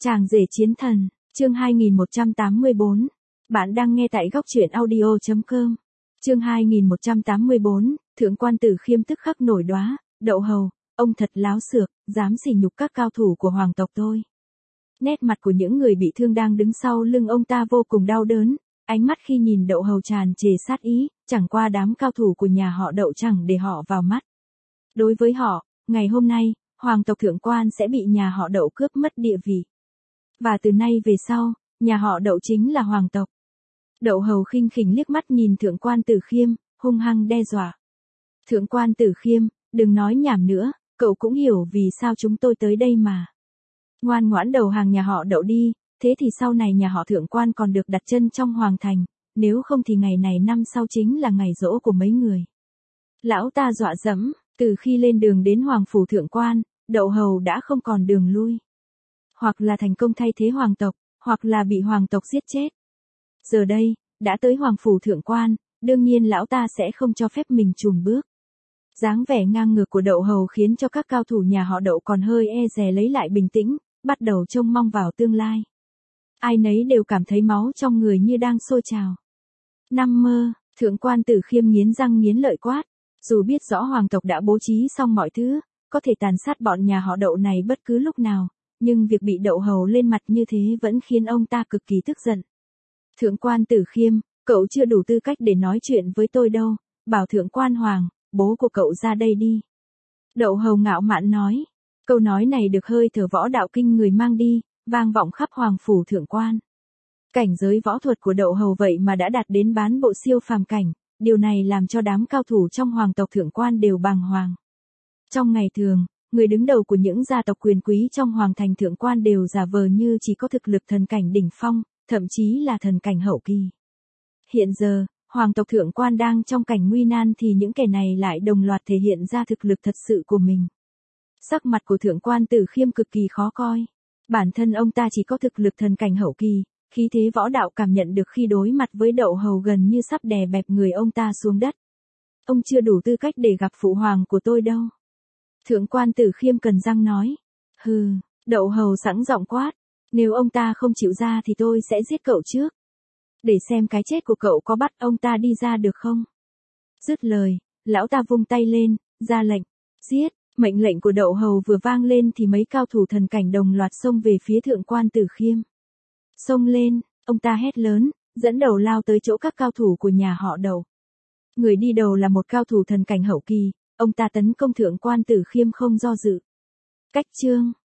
Chàng rể chiến thần, chương 2184. Bạn đang nghe tại góc truyện audio.com. Chương 2184, Thượng quan Tử Khiêm tức khắc nổi đoá, Đậu Hầu, ông thật láo xược, dám sỉ nhục các cao thủ của hoàng tộc tôi. Nét mặt của những người bị thương đang đứng sau lưng ông ta vô cùng đau đớn, ánh mắt khi nhìn Đậu Hầu tràn trề sát ý, chẳng qua đám cao thủ của nhà họ Đậu chẳng để họ vào mắt. Đối với họ, ngày hôm nay, hoàng tộc Thượng quan sẽ bị nhà họ Đậu cướp mất địa vị. Và từ nay về sau, nhà họ Đậu chính là hoàng tộc. Đậu Hầu khinh khỉnh liếc mắt nhìn Thượng quan Tử Khiêm, hung hăng đe dọa. Thượng quan Tử Khiêm, đừng nói nhảm nữa, cậu cũng hiểu vì sao chúng tôi tới đây mà. Ngoan ngoãn đầu hàng nhà họ Đậu đi, thế thì sau này nhà họ Thượng quan còn được đặt chân trong hoàng thành, nếu không thì ngày này năm sau chính là ngày giỗ của mấy người. Lão ta dọa dẫm, từ khi lên đường đến hoàng phủ Thượng quan, Đậu Hầu đã không còn đường lui. Hoặc là thành công thay thế hoàng tộc, hoặc là bị hoàng tộc giết chết. Giờ đây, đã tới hoàng phủ Thượng quan, đương nhiên lão ta sẽ không cho phép mình chùn bước. Dáng vẻ ngang ngược của Đậu Hầu khiến cho các cao thủ nhà họ Đậu còn hơi e dè lấy lại bình tĩnh, bắt đầu trông mong vào tương lai. Ai nấy đều cảm thấy máu trong người như đang sôi trào. Nằm mơ, Thượng quan Tử Khiêm nghiến răng nghiến lợi quát, dù biết rõ hoàng tộc đã bố trí xong mọi thứ, có thể tàn sát bọn nhà họ Đậu này bất cứ lúc nào, nhưng việc bị Đậu Hầu lên mặt như thế vẫn khiến ông ta cực kỳ tức giận. Thượng quan Tử Khiêm, cậu chưa đủ tư cách để nói chuyện với tôi đâu, bảo Thượng quan Hoàng, bố của cậu ra đây đi. Đậu Hầu ngạo mạn nói, câu nói này được hơi thở võ đạo kinh người mang đi, vang vọng khắp hoàng phủ Thượng quan. Cảnh giới võ thuật của Đậu Hầu vậy mà đã đạt đến bán bộ siêu phàm cảnh, điều này làm cho đám cao thủ trong hoàng tộc Thượng quan đều bàng hoàng. Trong ngày thường, người đứng đầu của những gia tộc quyền quý trong hoàng thành Thượng quan đều giả vờ như chỉ có thực lực thần cảnh đỉnh phong, thậm chí là thần cảnh hậu kỳ. Hiện giờ, hoàng tộc Thượng quan đang trong cảnh nguy nan thì những kẻ này lại đồng loạt thể hiện ra thực lực thật sự của mình. Sắc mặt của Thượng quan Tử Khiêm cực kỳ khó coi. Bản thân ông ta chỉ có thực lực thần cảnh hậu kỳ, khí thế võ đạo cảm nhận được khi đối mặt với Đậu Hầu gần như sắp đè bẹp người ông ta xuống đất. Ông chưa đủ tư cách để gặp phụ hoàng của tôi đâu. Thượng quan Tử Khiêm cắn răng nói. Hừ, Đậu Hầu sẵn giọng quát. Nếu ông ta không chịu ra thì tôi sẽ giết cậu trước. Để xem cái chết của cậu có bắt ông ta đi ra được không. Dứt lời, lão ta vung tay lên, ra lệnh. Giết, mệnh lệnh của Đậu Hầu vừa vang lên thì mấy cao thủ thần cảnh đồng loạt xông về phía Thượng quan Tử Khiêm. Xông lên, ông ta hét lớn, dẫn đầu lao tới chỗ các cao thủ của nhà họ Đậu. Người đi đầu là một cao thủ thần cảnh hậu kỳ, ông ta tấn công Thượng quan Tử Khiêm không do dự. Cách chương.